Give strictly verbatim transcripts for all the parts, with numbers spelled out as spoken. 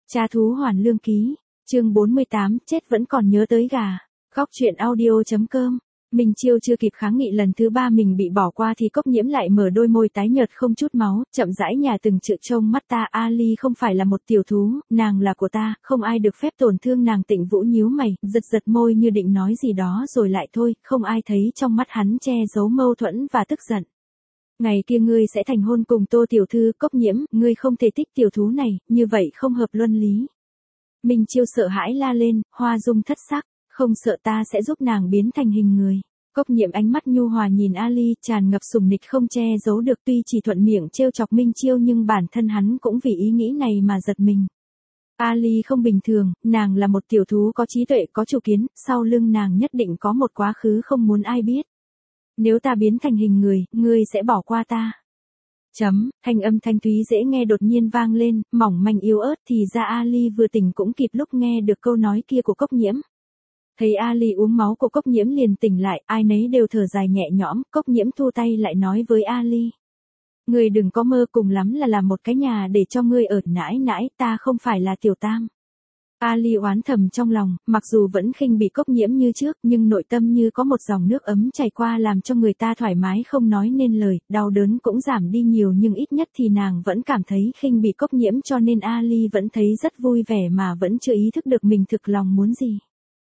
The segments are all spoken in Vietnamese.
Cha thú hoàn lương ký, chương bốn mươi tám, chết vẫn còn nhớ tới gà. Góc truyện audio.com. Minh Chiêu chưa kịp kháng nghị lần thứ ba mình bị bỏ qua thì Cốc Nhiễm lại mở đôi môi tái nhợt không chút máu, chậm rãi nhả từng chữ trông mắt ta. Ali không phải là một tiểu thú, nàng là của ta, không ai được phép tổn thương nàng. Tịnh Vũ nhíu mày, giật giật môi như định nói gì đó rồi lại thôi, không ai thấy trong mắt hắn che giấu mâu thuẫn và tức giận. Ngày kia ngươi sẽ thành hôn cùng Tô tiểu thư. Cốc Nhiễm, ngươi không thể thích tiểu thú này, như vậy không hợp luân lý. Minh Chiêu sợ hãi la lên, hoa dung thất sắc, không sợ ta sẽ giúp nàng biến thành hình người. Cốc Nhiễm ánh mắt nhu hòa nhìn Ali, tràn ngập sủng nịch không che giấu được. Tuy chỉ thuận miệng trêu chọc Minh Chiêu nhưng bản thân hắn cũng vì ý nghĩ này mà giật mình. Ali không bình thường, nàng là một tiểu thú có trí tuệ, có chủ kiến, sau lưng nàng nhất định có một quá khứ không muốn ai biết. Nếu ta biến thành hình người, ngươi sẽ bỏ qua ta. Chấm, thanh âm thanh thúy dễ nghe đột nhiên vang lên, mỏng manh yếu ớt. Thì ra Ali vừa tỉnh cũng kịp lúc nghe được câu nói kia của Cốc Nhiễm. Thấy Ali uống máu của Cốc Nhiễm liền tỉnh lại, ai nấy đều thở dài nhẹ nhõm. Cốc Nhiễm thu tay lại nói với Ali. Ngươi đừng có mơ, cùng lắm là làm một cái nhà để cho ngươi ở. Nãi nãi, ta không phải là tiểu tam. Ali oán thầm trong lòng, mặc dù vẫn khinh bị Cốc Nhiễm như trước nhưng nội tâm như có một dòng nước ấm chảy qua làm cho người ta thoải mái không nói nên lời, đau đớn cũng giảm đi nhiều nhưng ít nhất thì nàng vẫn cảm thấy khinh bị Cốc Nhiễm cho nên Ali vẫn thấy rất vui vẻ mà vẫn chưa ý thức được mình thực lòng muốn gì.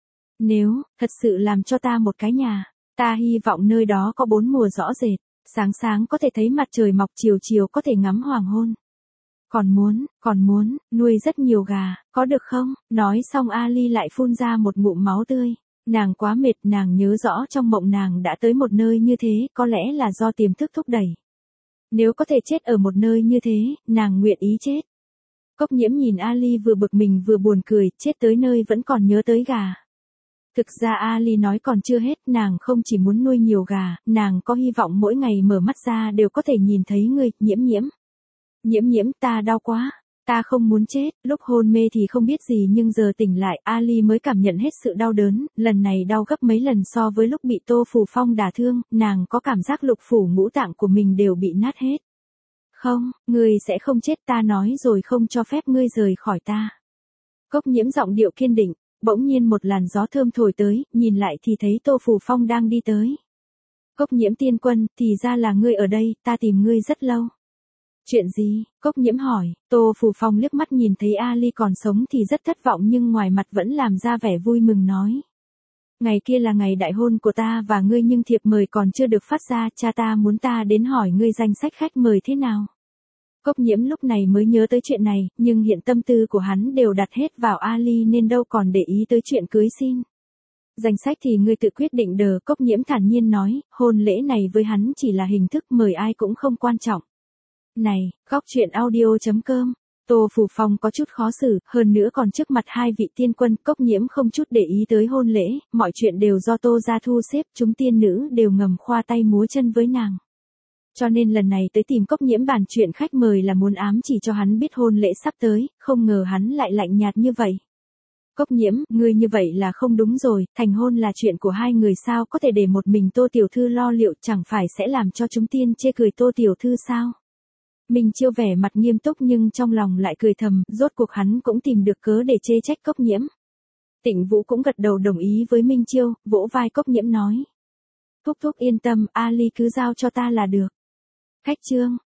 Nếu, thật sự làm cho ta một cái nhà, ta hy vọng nơi đó có bốn mùa rõ rệt, sáng sáng có thể thấy mặt trời mọc, chiều chiều có thể ngắm hoàng hôn. Còn muốn, còn muốn, nuôi rất nhiều gà, có được không? Nói xong Ali lại phun ra một ngụm máu tươi. Nàng quá mệt, nàng nhớ rõ trong mộng nàng đã tới một nơi như thế, có lẽ là do tiềm thức thúc đẩy. Nếu có thể chết ở một nơi như thế, nàng nguyện ý chết. Cốc Nhiễm nhìn Ali vừa bực mình vừa buồn cười, chết tới nơi vẫn còn nhớ tới gà. Thực ra Ali nói còn chưa hết, nàng không chỉ muốn nuôi nhiều gà, nàng có hy vọng mỗi ngày mở mắt ra đều có thể nhìn thấy ngươi. Nhiễm Nhiễm. Nhiễm Nhiễm, ta đau quá, ta không muốn chết. Lúc hôn mê thì không biết gì nhưng giờ tỉnh lại, Ali mới cảm nhận hết sự đau đớn, lần này đau gấp mấy lần so với lúc bị Tô Phù Phong đả thương, nàng có cảm giác lục phủ ngũ tạng của mình đều bị nát hết. Không, ngươi sẽ không chết, ta nói rồi không cho phép ngươi rời khỏi ta. Cốc Nhiễm giọng điệu kiên định, bỗng nhiên một làn gió thơm thổi tới, nhìn lại thì thấy Tô Phù Phong đang đi tới. Cốc Nhiễm tiên quân, thì ra là ngươi ở đây, ta tìm ngươi rất lâu. Chuyện gì? Cốc Nhiễm hỏi. Tô Phù Phong liếc mắt nhìn thấy Ali còn sống thì rất thất vọng nhưng ngoài mặt vẫn làm ra vẻ vui mừng nói. Ngày kia là ngày đại hôn của ta và ngươi nhưng thiệp mời còn chưa được phát ra, cha ta muốn ta đến hỏi ngươi danh sách khách mời thế nào. Cốc Nhiễm lúc này mới nhớ tới chuyện này, nhưng hiện tâm tư của hắn đều đặt hết vào Ali nên đâu còn để ý tới chuyện cưới xin. Danh sách thì ngươi tự quyết định đờ. Cốc Nhiễm thản nhiên nói, hôn lễ này với hắn chỉ là hình thức, mời ai cũng không quan trọng. Này, góc truyện audio.com. Tô Phù Phong có chút khó xử, hơn nữa còn trước mặt hai vị tiên quân. Cốc Nhiễm không chút để ý tới hôn lễ, mọi chuyện đều do Tô gia thu xếp, chúng tiên nữ đều ngầm khoa tay múa chân với nàng. Cho nên lần này tới tìm Cốc Nhiễm bàn chuyện khách mời là muốn ám chỉ cho hắn biết hôn lễ sắp tới, không ngờ hắn lại lạnh nhạt như vậy. Cốc Nhiễm, ngươi như vậy là không đúng rồi, thành hôn là chuyện của hai người sao có thể để một mình Tô tiểu thư lo liệu, chẳng phải sẽ làm cho chúng tiên chê cười Tô tiểu thư sao? Minh Chiêu vẻ mặt nghiêm túc nhưng trong lòng lại cười thầm, rốt cuộc hắn cũng tìm được cớ để chê trách Cốc Nhiễm. Tịnh Vũ cũng gật đầu đồng ý với Minh Chiêu, vỗ vai Cốc Nhiễm nói. Thúc thúc yên tâm, Ali cứ giao cho ta là được. Khách trương,